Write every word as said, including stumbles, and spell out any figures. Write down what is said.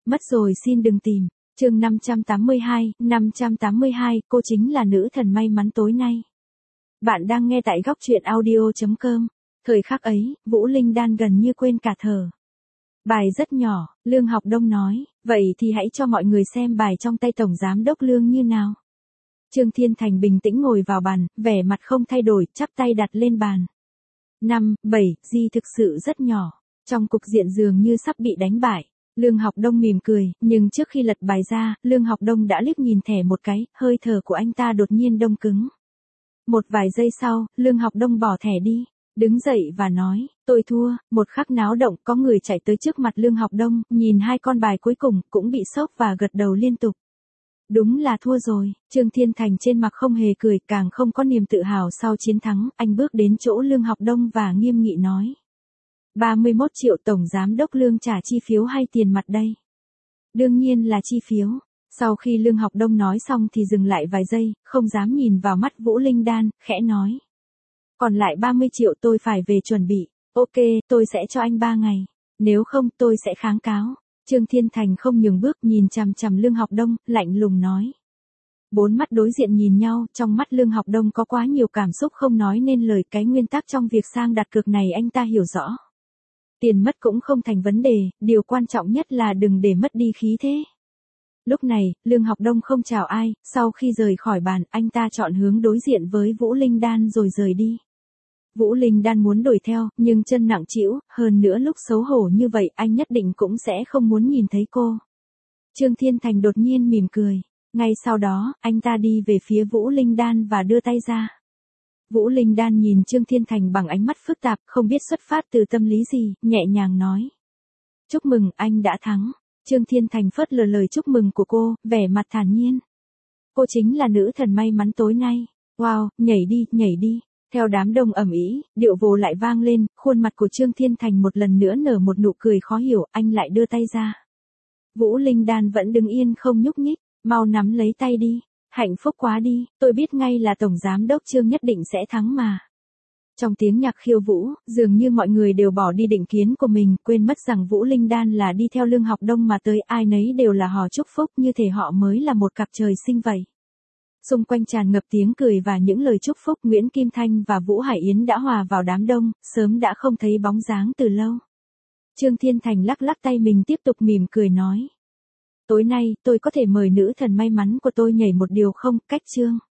Mất rồi xin đừng tìm. Chương năm trăm tám mươi hai, năm trăm tám mươi hai, cô chính là nữ thần may mắn tối nay. Bạn đang nghe tại góc truyện audio chấm com. Thời khắc ấy, Vũ Linh Đan gần như quên cả thở. Bài rất nhỏ, Lương Học Đông nói, vậy thì hãy cho mọi người xem bài trong tay Tổng Giám Đốc Lương như nào. Trương Thiên Thành bình tĩnh ngồi vào bàn, vẻ mặt không thay đổi, chắp tay đặt lên bàn. Năm, bảy, Di thực sự rất nhỏ. Trong cục diện dường như sắp bị đánh bại. Lương Học Đông mỉm cười, nhưng trước khi lật bài ra, Lương Học Đông đã liếc nhìn thẻ một cái, hơi thở của anh ta đột nhiên đông cứng. Một vài giây sau, Lương Học Đông bỏ thẻ đi, đứng dậy và nói, tôi thua. Một khắc náo động, có người chạy tới trước mặt Lương Học Đông, nhìn hai con bài cuối cùng, cũng bị sốc và gật đầu liên tục. Đúng là thua rồi. Trương Thiên Thành trên mặt không hề cười, càng không có niềm tự hào sau chiến thắng, anh bước đến chỗ Lương Học Đông và nghiêm nghị nói. ba mươi mốt triệu Tổng Giám Đốc Lương trả chi phiếu hay tiền mặt đây? Đương nhiên là chi phiếu. Sau khi Lương Học Đông nói xong thì dừng lại vài giây, không dám nhìn vào mắt Vũ Linh Đan, khẽ nói. Còn lại ba mươi triệu tôi phải về chuẩn bị. Ok, tôi sẽ cho anh ba ngày. Nếu không tôi sẽ kháng cáo. Trương Thiên Thành không nhường bước, nhìn chằm chằm Lương Học Đông, lạnh lùng nói. Bốn mắt đối diện nhìn nhau, trong mắt Lương Học Đông có quá nhiều cảm xúc không nói nên lời. Cái nguyên tắc trong việc sang đặt cược này anh ta hiểu rõ. Tiền mất cũng không thành vấn đề, điều quan trọng nhất là đừng để mất đi khí thế. Lúc này, Lương Học Đông không chào ai, sau khi rời khỏi bàn, anh ta chọn hướng đối diện với Vũ Linh Đan rồi rời đi. Vũ Linh Đan muốn đuổi theo, nhưng chân nặng trĩu, hơn nữa lúc xấu hổ như vậy anh nhất định cũng sẽ không muốn nhìn thấy cô. Trương Thiên Thành đột nhiên mỉm cười. Ngay sau đó, anh ta đi về phía Vũ Linh Đan và đưa tay ra. Vũ Linh Đan nhìn Trương Thiên Thành bằng ánh mắt phức tạp, không biết xuất phát từ tâm lý gì, nhẹ nhàng nói. Chúc mừng, anh đã thắng. Trương Thiên Thành phớt lờ lời chúc mừng của cô, vẻ mặt thản nhiên. Cô chính là nữ thần may mắn tối nay. Wow, nhảy đi, nhảy đi. Theo đám đông ầm ĩ, điệu vồ lại vang lên, khuôn mặt của Trương Thiên Thành một lần nữa nở một nụ cười khó hiểu, anh lại đưa tay ra. Vũ Linh Đan vẫn đứng yên không nhúc nhích, mau nắm lấy tay đi. Hạnh phúc quá đi, tôi biết ngay là Tổng Giám Đốc Trương nhất định sẽ thắng mà. Trong tiếng nhạc khiêu vũ, dường như mọi người đều bỏ đi định kiến của mình, quên mất rằng Vũ Linh Đan là đi theo Lương Học Đông mà tới, ai nấy đều là hò chúc phúc như thể họ mới là một cặp trời sinh vậy. Xung quanh tràn ngập tiếng cười và những lời chúc phúc. Nguyễn Kim Thanh và Vũ Hải Yến đã hòa vào đám đông, sớm đã không thấy bóng dáng từ lâu. Trương Thiên Thành lắc lắc tay mình tiếp tục mỉm cười nói. Tối nay, tôi có thể mời nữ thần may mắn của tôi nhảy một điều không, cách Trương.